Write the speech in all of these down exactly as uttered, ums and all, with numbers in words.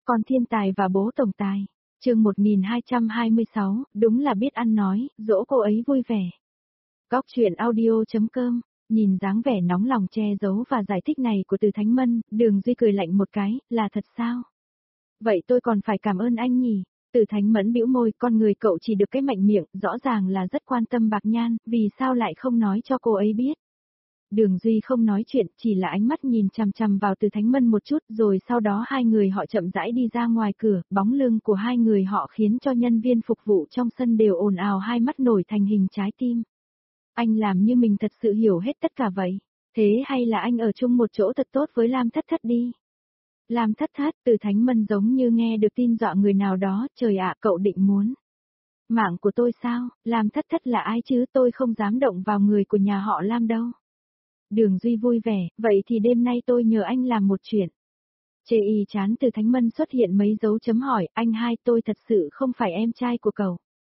Con thiên tài và bố tổng tài. Chương một nghìn hai trăm hai mươi sáu, đúng là biết ăn nói, dỗ cô ấy vui vẻ. Góc truyện audio.com. Nhìn dáng vẻ nóng lòng che giấu và giải thích này của Từ Thánh Mân, Đường Duy cười lạnh một cái, là thật sao? Vậy tôi còn phải cảm ơn anh nhỉ? Từ Thánh Mẫn bĩu môi, con người cậu chỉ được cái mạnh miệng, rõ ràng là rất quan tâm Bạc Nhan, vì sao lại không nói cho cô ấy biết? Đường Duy không nói chuyện, chỉ là ánh mắt nhìn chằm chằm vào Từ Thánh Mân một chút, rồi sau đó hai người họ chậm rãi đi ra ngoài cửa, bóng lưng của hai người họ khiến cho nhân viên phục vụ trong sân đều ồn ào, hai mắt nổi thành hình trái tim. Anh làm như mình thật sự hiểu hết tất cả vậy. Thế hay là anh ở chung một chỗ thật tốt với Lam Thất Thất đi. Lam Thất Thất, Từ Thánh Mân giống như nghe được tin dọa người nào đó, trời ạ, cậu định muốn. Mạng của tôi sao, Lam Thất Thất là ai chứ, tôi không dám động vào người của nhà họ Lam đâu. Đường Duy vui vẻ, vậy thì đêm nay tôi nhờ anh làm một chuyện. Chê y chán Từ Thánh Mân xuất hiện mấy dấu chấm hỏi, anh hai, tôi thật sự không phải em trai của cậu.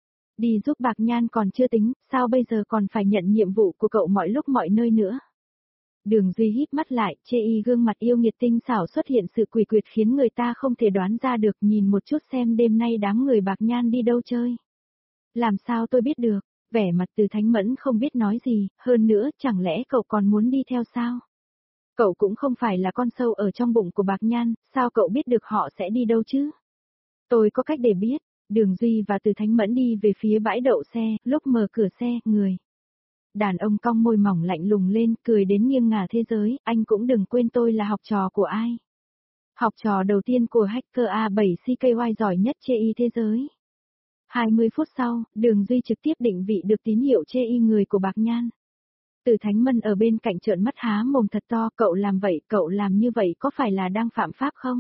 Đi giúp Bạc Nhan còn chưa tính, sao bây giờ còn phải nhận nhiệm vụ của cậu mọi lúc mọi nơi nữa. Đường Duy híp mắt lại, chê y gương mặt yêu nghiệt tinh xảo xuất hiện sự quỷ quyệt khiến người ta không thể đoán ra được, nhìn một chút xem đêm nay đám người Bạc Nhan đi đâu chơi. Làm sao tôi biết được, vẻ mặt Từ Thánh Mẫn không biết nói gì, hơn nữa chẳng lẽ cậu còn muốn đi theo sao? Cậu cũng không phải là con sâu ở trong bụng của Bạc Nhan, sao cậu biết được họ sẽ đi đâu chứ? Tôi có cách để biết. Đường Duy và Từ Thánh Mẫn đi về phía bãi đậu xe, lúc mở cửa xe, người. Đàn ông cong môi mỏng lạnh lùng lên, cười đến nghiêng ngả thế giới, anh cũng đừng quên tôi là học trò của ai. Học trò đầu tiên của hacker A bảy C K Y giỏi nhất chê y thế giới. hai mươi phút sau, Đường Duy trực tiếp định vị được tín hiệu chê y người của Bạc Nhan. Từ Thánh Mân ở bên cạnh trợn mắt há mồm thật to, cậu làm vậy, cậu làm như vậy có phải là đang phạm pháp không?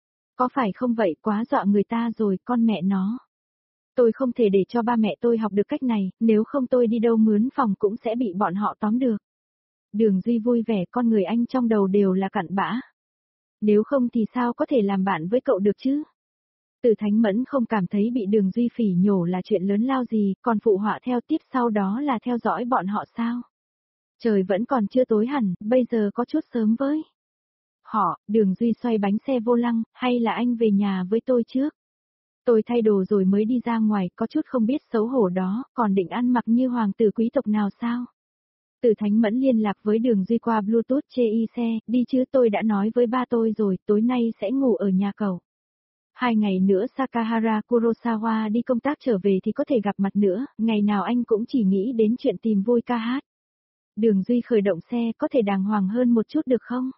Có phải không vậy, quá dọa người ta rồi, con mẹ nó. Tôi không thể để cho ba mẹ tôi học được cách này, nếu không tôi đi đâu mướn phòng cũng sẽ bị bọn họ tóm được. Đường Duy vui vẻ, con người anh trong đầu đều là cặn bã. Nếu không thì sao có thể làm bạn với cậu được chứ? Từ Thánh Mẫn không cảm thấy bị Đường Duy phỉ nhổ là chuyện lớn lao gì, còn phụ họa theo tiếp sau đó là theo dõi bọn họ sao? Trời vẫn còn chưa tối hẳn, bây giờ có chút sớm với. Họ, Đường Duy xoay bánh xe vô lăng, hay là anh về nhà với tôi trước? Tôi thay đồ rồi mới đi ra ngoài, có chút không biết xấu hổ đó, còn định ăn mặc như hoàng tử quý tộc nào sao? Từ Thánh Mẫn liên lạc với Đường Duy qua Bluetooth, chê y xe, đi chứ, tôi đã nói với ba tôi rồi, tối nay sẽ ngủ ở nhà cậu. Hai ngày nữa Sakahara Kurosawa đi công tác trở về thì có thể gặp mặt nữa, ngày nào anh cũng chỉ nghĩ đến chuyện tìm vui ca hát. Đường Duy khởi động xe, có thể đàng hoàng hơn một chút được không?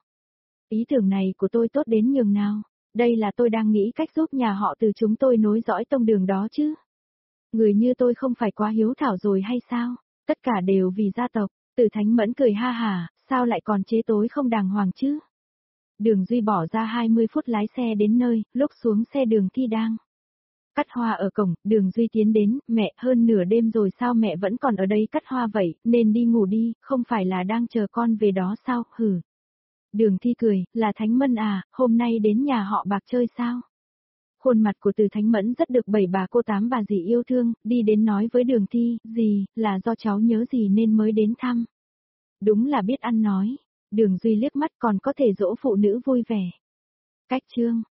Ý tưởng này của tôi tốt đến nhường nào? Đây là tôi đang nghĩ cách giúp nhà họ Từ chúng tôi nối dõi tông đường đó chứ. Người như tôi không phải quá hiếu thảo rồi hay sao? Tất cả đều vì gia tộc. Từ Thánh Mẫn cười ha hả, sao lại còn chế tối không đàng hoàng chứ? Đường Duy bỏ ra hai mươi phút lái xe đến nơi, lúc xuống xe Đường Thi đang cắt hoa ở cổng, Đường Duy tiến đến, mẹ, hơn nửa đêm rồi sao mẹ vẫn còn ở đây cắt hoa vậy, nên đi ngủ đi, không phải là đang chờ con về đó sao, hử. Đường Thi cười, là Thánh Mân à, hôm nay đến nhà họ Bạc chơi sao? Khuôn mặt của Từ Thánh Mẫn rất được bảy bà cô tám bà dì yêu thương, đi đến nói với Đường Thi, dì, là do cháu nhớ dì nên mới đến thăm. Đúng là biết ăn nói. Đường Duy liếc mắt, còn có thể dỗ phụ nữ vui vẻ. Cách chương.